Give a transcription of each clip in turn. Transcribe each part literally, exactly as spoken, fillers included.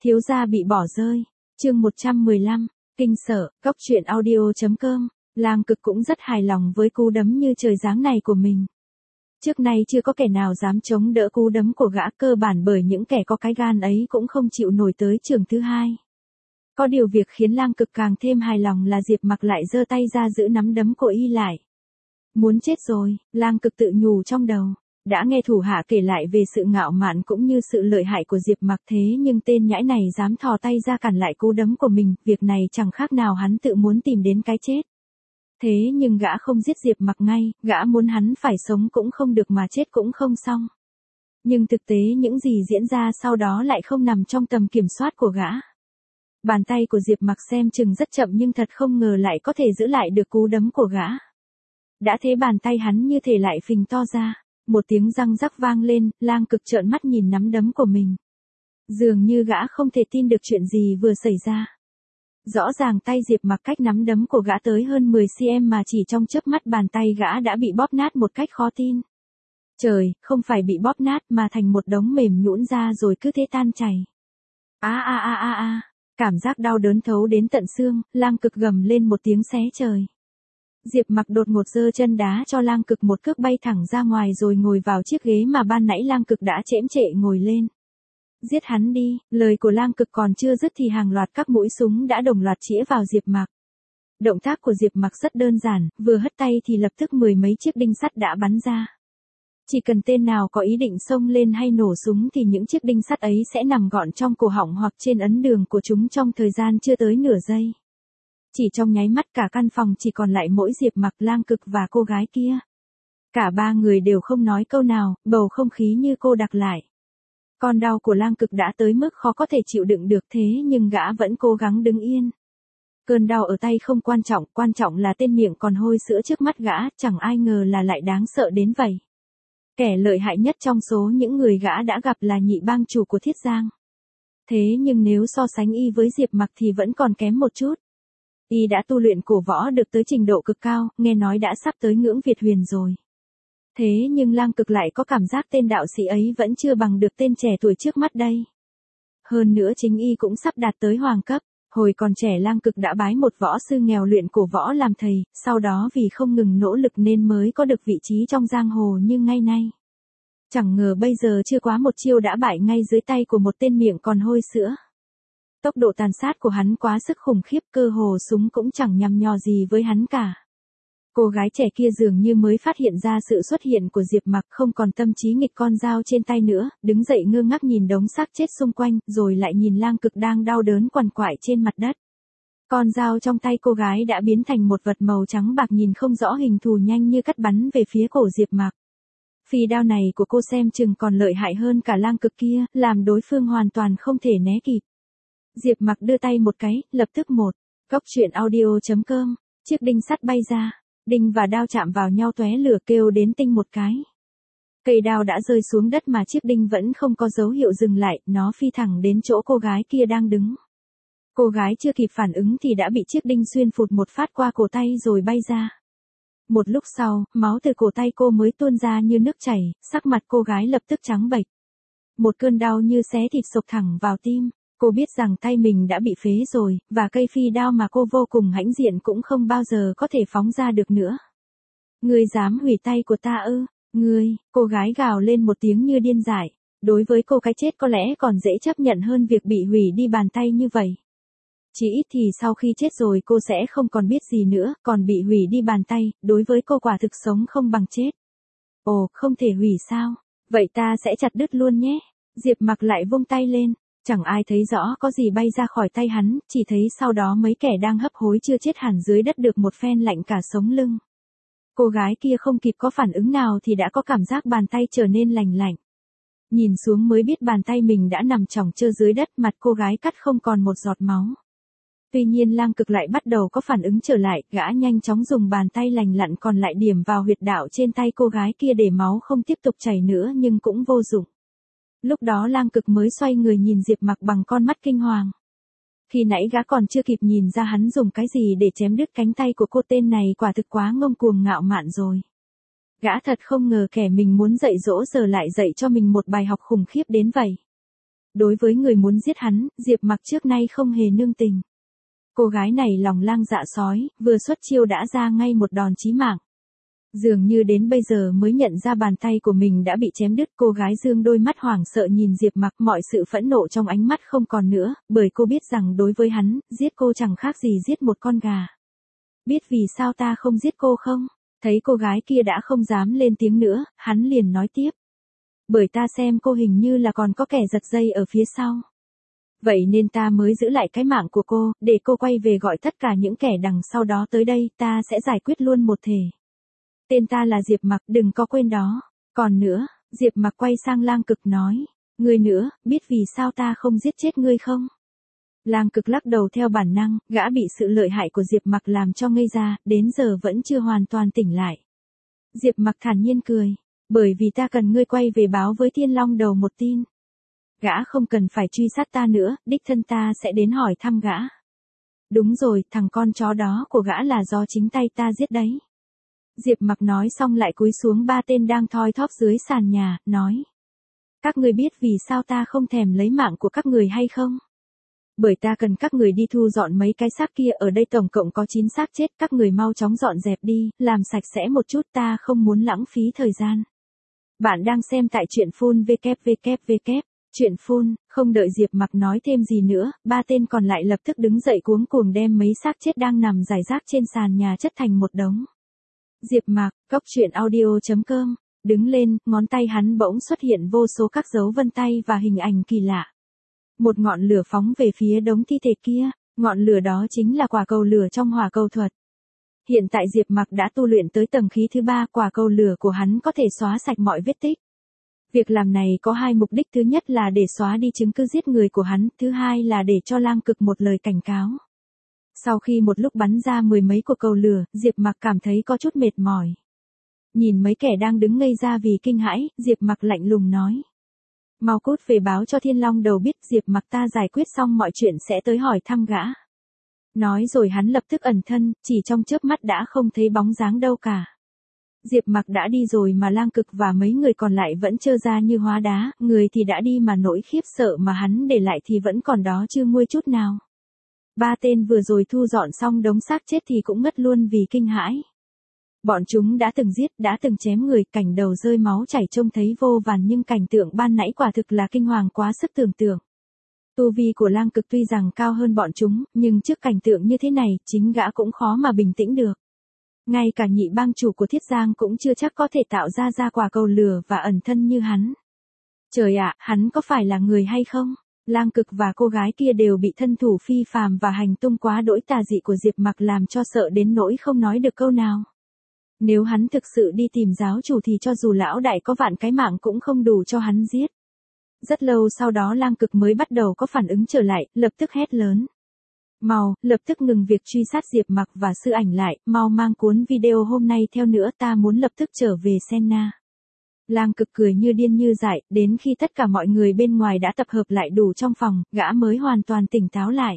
Thiếu gia bị bỏ rơi. Chương một trăm mười lăm, kinh sợ, góc truyện audio chấm com. Lang Cực cũng rất hài lòng với cú đấm như trời giáng này của mình. Trước nay chưa có kẻ nào dám chống đỡ cú đấm của gã, cơ bản bởi những kẻ có cái gan ấy cũng không chịu nổi tới trường thứ hai. Có điều việc khiến Lang Cực càng thêm hài lòng là Diệp Mặc lại giơ tay ra giữ nắm đấm của y lại. Muốn chết rồi, Lang Cực tự nhủ trong đầu. Đã nghe thủ hạ kể lại về sự ngạo mạn cũng như sự lợi hại của Diệp Mặc, thế nhưng tên nhãi này dám thò tay ra cản lại cú đấm của mình, việc này chẳng khác nào hắn tự muốn tìm đến cái chết. Thế nhưng gã không giết Diệp Mặc ngay, gã muốn hắn phải sống cũng không được mà chết cũng không xong. Nhưng thực tế những gì diễn ra sau đó lại không nằm trong tầm kiểm soát của gã. Bàn tay của Diệp Mặc xem chừng rất chậm nhưng thật không ngờ lại có thể giữ lại được cú đấm của gã. Đã thế bàn tay hắn như thể lại phình to ra. Một tiếng răng rắc vang lên, Lang Cực trợn mắt nhìn nắm đấm của mình. Dường như gã không thể tin được chuyện gì vừa xảy ra. Rõ ràng tay Diệp Mặc cách nắm đấm của gã tới hơn mười xăng-ti-mét mà chỉ trong chớp mắt bàn tay gã đã bị bóp nát một cách khó tin. Trời, không phải bị bóp nát mà thành một đống mềm nhũn ra rồi cứ thế tan chảy. A a a a a, cảm giác đau đớn thấu đến tận xương, Lang Cực gầm lên một tiếng xé trời. Diệp Mặc đột ngột giơ chân đá cho Lang Cực một cước bay thẳng ra ngoài rồi ngồi vào chiếc ghế mà ban nãy Lang Cực đã chễm chệ ngồi lên. Giết hắn đi, lời của Lang Cực còn chưa dứt thì hàng loạt các mũi súng đã đồng loạt chĩa vào Diệp Mặc. Động tác của Diệp Mặc rất đơn giản, vừa hất tay thì lập tức mười mấy chiếc đinh sắt đã bắn ra. Chỉ cần tên nào có ý định xông lên hay nổ súng thì những chiếc đinh sắt ấy sẽ nằm gọn trong cổ họng hoặc trên ấn đường của chúng trong thời gian chưa tới nửa giây. Chỉ trong nháy mắt cả căn phòng chỉ còn lại mỗi Diệp Mặc, Lang Cực và cô gái kia. Cả ba người đều không nói câu nào, bầu không khí như cô đặc lại. Con đau của Lang Cực đã tới mức khó có thể chịu đựng được, thế nhưng gã vẫn cố gắng đứng yên. Cơn đau ở tay không quan trọng, quan trọng là tên miệng còn hôi sữa trước mắt gã, chẳng ai ngờ là lại đáng sợ đến vậy. Kẻ lợi hại nhất trong số những người gã đã gặp là nhị bang chủ của Thiết Giang. Thế nhưng nếu so sánh y với Diệp Mặc thì vẫn còn kém một chút. Y đã tu luyện cổ võ được tới trình độ cực cao, nghe nói đã sắp tới ngưỡng Việt huyền rồi. Thế nhưng Lang Cực lại có cảm giác tên đạo sĩ ấy vẫn chưa bằng được tên trẻ tuổi trước mắt đây. Hơn nữa chính y cũng sắp đạt tới hoàng cấp. Hồi còn trẻ Lang Cực đã bái một võ sư nghèo luyện cổ võ làm thầy, sau đó vì không ngừng nỗ lực nên mới có được vị trí trong giang hồ như ngay nay. Chẳng ngờ bây giờ chưa quá một chiêu đã bại ngay dưới tay của một tên miệng còn hôi sữa. Tốc độ tàn sát của hắn quá sức khủng khiếp, cơ hồ súng cũng chẳng nhằm nhò gì với hắn cả. Cô gái trẻ kia dường như mới phát hiện ra sự xuất hiện của Diệp Mặc, không còn tâm trí nghịch con dao trên tay nữa, đứng dậy ngơ ngác nhìn đống xác chết xung quanh, rồi lại nhìn Lang Cực đang đau đớn quằn quại trên mặt đất. Con dao trong tay cô gái đã biến thành một vật màu trắng bạc nhìn không rõ hình thù, nhanh như cắt bắn về phía cổ Diệp Mặc. Phi đao này của cô xem chừng còn lợi hại hơn cả Lang Cực kia, làm đối phương hoàn toàn không thể né kịp. Diệp Mặc đưa tay một cái, lập tức một. Góc truyện audio chấm com, chiếc đinh sắt bay ra, đinh và đao chạm vào nhau tóe lửa kêu đến tinh một cái. Cây đao đã rơi xuống đất mà chiếc đinh vẫn không có dấu hiệu dừng lại, nó phi thẳng đến chỗ cô gái kia đang đứng. Cô gái chưa kịp phản ứng thì đã bị chiếc đinh xuyên phụt một phát qua cổ tay rồi bay ra. Một lúc sau, máu từ cổ tay cô mới tuôn ra như nước chảy, sắc mặt cô gái lập tức trắng bệch. Một cơn đau như xé thịt xộc thẳng vào tim. Cô biết rằng tay mình đã bị phế rồi, và cây phi đao mà cô vô cùng hãnh diện cũng không bao giờ có thể phóng ra được nữa. Ngươi dám hủy tay của ta ư? Ngươi, cô gái gào lên một tiếng như điên dại. Đối với cô cái chết có lẽ còn dễ chấp nhận hơn việc bị hủy đi bàn tay như vậy. Chỉ ít thì sau khi chết rồi cô sẽ không còn biết gì nữa, còn bị hủy đi bàn tay, đối với cô quả thực sống không bằng chết. Ồ, không thể hủy sao? Vậy ta sẽ chặt đứt luôn nhé. Diệp Mặc lại vung tay lên. Chẳng ai thấy rõ có gì bay ra khỏi tay hắn, chỉ thấy sau đó mấy kẻ đang hấp hối chưa chết hẳn dưới đất được một phen lạnh cả sống lưng. Cô gái kia không kịp có phản ứng nào thì đã có cảm giác bàn tay trở nên lành lạnh. Nhìn xuống mới biết bàn tay mình đã nằm chỏng trơ dưới đất, mặt cô gái cắt không còn một giọt máu. Tuy nhiên Lang Cực lại bắt đầu có phản ứng trở lại, gã nhanh chóng dùng bàn tay lành lặn còn lại điểm vào huyệt đạo trên tay cô gái kia để máu không tiếp tục chảy nữa, nhưng cũng vô dụng. Lúc đó Lang Cực mới xoay người nhìn Diệp Mặc bằng con mắt kinh hoàng. Khi nãy gã còn chưa kịp nhìn ra hắn dùng cái gì để chém đứt cánh tay của cô, tên này quả thực quá ngông cuồng ngạo mạn rồi. Gã thật không ngờ kẻ mình muốn dạy dỗ giờ lại dạy cho mình một bài học khủng khiếp đến vậy. Đối với người muốn giết hắn, Diệp Mặc trước nay không hề nương tình. Cô gái này lòng lang dạ sói, vừa xuất chiêu đã ra ngay một đòn chí mạng. Dường như đến bây giờ mới nhận ra bàn tay của mình đã bị chém đứt, cô gái dương đôi mắt hoảng sợ nhìn Diệp Mặc, mọi sự phẫn nộ trong ánh mắt không còn nữa, bởi cô biết rằng đối với hắn, giết cô chẳng khác gì giết một con gà. Biết vì sao ta không giết cô không? Thấy cô gái kia đã không dám lên tiếng nữa, hắn liền nói tiếp. Bởi ta xem cô hình như là còn có kẻ giật dây ở phía sau. Vậy nên ta mới giữ lại cái mạng của cô, để cô quay về gọi tất cả những kẻ đằng sau đó tới đây, ta sẽ giải quyết luôn một thể. Tên ta là Diệp Mặc, đừng có quên đó. Còn nữa, Diệp Mặc quay sang Lang Cực nói, ngươi nữa, biết vì sao ta không giết chết ngươi không? Lang Cực lắc đầu theo bản năng, gã bị sự lợi hại của Diệp Mặc làm cho ngây ra, đến giờ vẫn chưa hoàn toàn tỉnh lại. Diệp Mặc thản nhiên cười, bởi vì ta cần ngươi quay về báo với Thiên Long Đầu một tin. Gã không cần phải truy sát ta nữa, đích thân ta sẽ đến hỏi thăm gã. Đúng rồi, thằng con chó đó của gã là do chính tay ta giết đấy. Diệp Mặc nói xong lại cúi xuống ba tên đang thoi thóp dưới sàn nhà, nói. Các người biết vì sao ta không thèm lấy mạng của các người hay không? Bởi ta cần các người đi thu dọn mấy cái xác kia, ở đây tổng cộng có chín xác chết, các người mau chóng dọn dẹp đi, làm sạch sẽ một chút, ta không muốn lãng phí thời gian. Bạn đang xem tại truyện phun vê kép vê kép vê kép. Chuyện phun, không đợi Diệp Mặc nói thêm gì nữa, ba tên còn lại lập tức đứng dậy cuống cuồng đem mấy xác chết đang nằm rải rác trên sàn nhà chất thành một đống. Diệp Mặc, cốc truyện audio chấm com, đứng lên, ngón tay hắn bỗng xuất hiện vô số các dấu vân tay và hình ảnh kỳ lạ. Một ngọn lửa phóng về phía đống thi thể kia, ngọn lửa đó chính là quả cầu lửa trong hỏa cầu thuật. Hiện tại Diệp Mặc đã tu luyện tới tầng khí thứ ba, quả cầu lửa của hắn có thể xóa sạch mọi vết tích. Việc làm này có hai mục đích, thứ nhất là để xóa đi chứng cứ giết người của hắn, thứ hai là để cho Lang Cực một lời cảnh cáo. Sau khi một lúc bắn ra mười mấy quả cầu lửa, Diệp Mặc cảm thấy có chút mệt mỏi. Nhìn mấy kẻ đang đứng ngây ra vì kinh hãi, Diệp Mặc lạnh lùng nói. Mau cút về báo cho Thiên Long Đầu biết, Diệp Mặc ta giải quyết xong mọi chuyện sẽ tới hỏi thăm gã. Nói rồi hắn lập tức ẩn thân, chỉ trong chớp mắt đã không thấy bóng dáng đâu cả. Diệp Mặc đã đi rồi mà Lang Cực và mấy người còn lại vẫn trơ ra như hóa đá, người thì đã đi mà nỗi khiếp sợ mà hắn để lại thì vẫn còn đó chưa nguôi chút nào. Ba tên vừa rồi thu dọn xong đống xác chết thì cũng ngất luôn vì kinh hãi. Bọn chúng đã từng giết, đã từng chém người, cảnh đầu rơi máu chảy trông thấy vô vàn, nhưng cảnh tượng ban nãy quả thực là kinh hoàng quá sức tưởng tượng. Tu vi của Lang Cực tuy rằng cao hơn bọn chúng, nhưng trước cảnh tượng như thế này, chính gã cũng khó mà bình tĩnh được. Ngay cả nhị bang chủ của Thiết Giang cũng chưa chắc có thể tạo ra ra quả cầu lửa và ẩn thân như hắn. Trời ạ, hắn có phải là người hay không? Lang Cực và cô gái kia đều bị thân thủ phi phàm và hành tung quá đỗi tà dị của Diệp Mặc làm cho sợ đến nỗi không nói được câu nào. Nếu hắn thực sự đi tìm giáo chủ thì cho dù lão đại có vạn cái mạng cũng không đủ cho hắn giết. Rất lâu sau đó Lang Cực mới bắt đầu có phản ứng trở lại, lập tức hét lớn. Mau, lập tức ngừng việc truy sát Diệp Mặc và sư ảnh lại, mau mang cuốn video hôm nay theo nữa, ta muốn lập tức trở về Senna. Lang Cực cười như điên như dại, đến khi tất cả mọi người bên ngoài đã tập hợp lại đủ trong phòng, gã mới hoàn toàn tỉnh táo lại.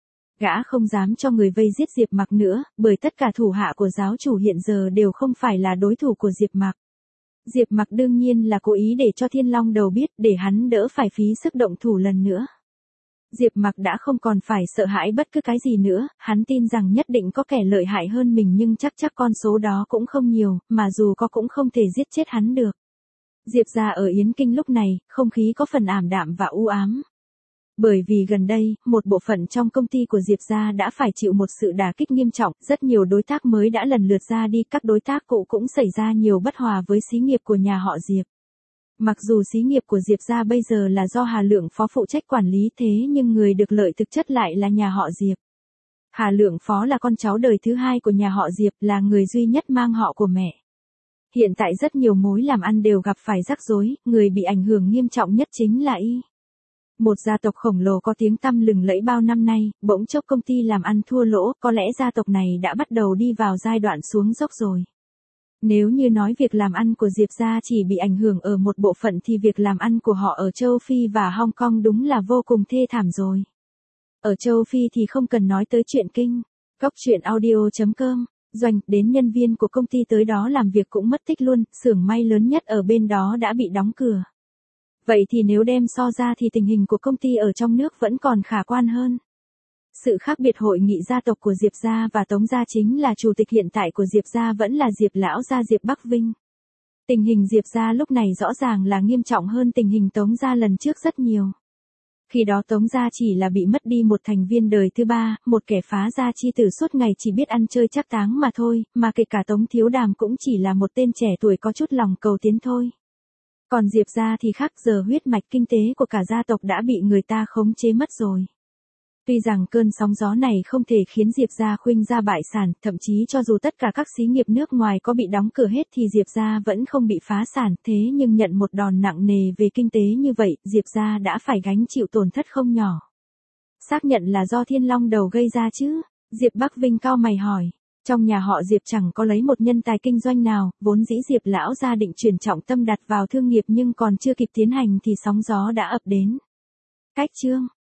Gã không dám cho người vây giết Diệp Mặc nữa, bởi tất cả thủ hạ của giáo chủ hiện giờ đều không phải là đối thủ của Diệp Mặc. Diệp Mặc đương nhiên là cố ý để cho Thiên Long Đầu biết, để hắn đỡ phải phí sức động thủ lần nữa. Diệp Mặc đã không còn phải sợ hãi bất cứ cái gì nữa, hắn tin rằng nhất định có kẻ lợi hại hơn mình, nhưng chắc chắc con số đó cũng không nhiều, mà dù có cũng không thể giết chết hắn được. Diệp gia ở Yến Kinh lúc này, không khí có phần ảm đạm và u ám. Bởi vì gần đây, một bộ phận trong công ty của Diệp gia đã phải chịu một sự đả kích nghiêm trọng, rất nhiều đối tác mới đã lần lượt ra đi, các đối tác cũ cũng xảy ra nhiều bất hòa với xí nghiệp của nhà họ Diệp. Mặc dù xí nghiệp của Diệp gia bây giờ là do Hà Lượng Phó phụ trách quản lý, thế nhưng người được lợi thực chất lại là nhà họ Diệp. Hà Lượng Phó là con cháu đời thứ hai của nhà họ Diệp, là người duy nhất mang họ của mẹ. Hiện tại rất nhiều mối làm ăn đều gặp phải rắc rối, người bị ảnh hưởng nghiêm trọng nhất chính là Y. Một gia tộc khổng lồ có tiếng tăm lừng lẫy bao năm nay, bỗng chốc công ty làm ăn thua lỗ, có lẽ gia tộc này đã bắt đầu đi vào giai đoạn xuống dốc rồi. Nếu như nói việc làm ăn của Diệp gia chỉ bị ảnh hưởng ở một bộ phận thì việc làm ăn của họ ở châu Phi và Hong Kong đúng là vô cùng thê thảm rồi. Ở châu Phi thì không cần nói tới chuyện kinh. Cốc truyện audio chấm com, doanh, đến nhân viên của công ty tới đó làm việc cũng mất tích luôn, xưởng may lớn nhất ở bên đó đã bị đóng cửa. Vậy thì nếu đem so ra thì tình hình của công ty ở trong nước vẫn còn khả quan hơn. Sự khác biệt hội nghị gia tộc của Diệp gia và Tống gia chính là chủ tịch hiện tại của Diệp gia vẫn là Diệp lão gia Diệp Bắc Vinh. Tình hình Diệp gia lúc này rõ ràng là nghiêm trọng hơn tình hình Tống gia lần trước rất nhiều. Khi đó Tống gia chỉ là bị mất đi một thành viên đời thứ ba, một kẻ phá gia chi tử suốt ngày chỉ biết ăn chơi trác táng mà thôi, mà kể cả Tống Thiếu Đàm cũng chỉ là một tên trẻ tuổi có chút lòng cầu tiến thôi. Còn Diệp gia thì khác, giờ huyết mạch kinh tế của cả gia tộc đã bị người ta khống chế mất rồi. Tuy rằng cơn sóng gió này không thể khiến Diệp gia khuynh gia bại sản, thậm chí cho dù tất cả các xí nghiệp nước ngoài có bị đóng cửa hết thì Diệp gia vẫn không bị phá sản, thế nhưng nhận một đòn nặng nề về kinh tế như vậy, Diệp gia đã phải gánh chịu tổn thất không nhỏ. Xác nhận là do Thiên Long Đầu gây ra chứ? Diệp Bắc Vinh cau mày hỏi. Trong nhà họ Diệp chẳng có lấy một nhân tài kinh doanh nào, vốn dĩ Diệp lão gia định chuyển trọng tâm đặt vào thương nghiệp nhưng còn chưa kịp tiến hành thì sóng gió đã ập đến. Cách chương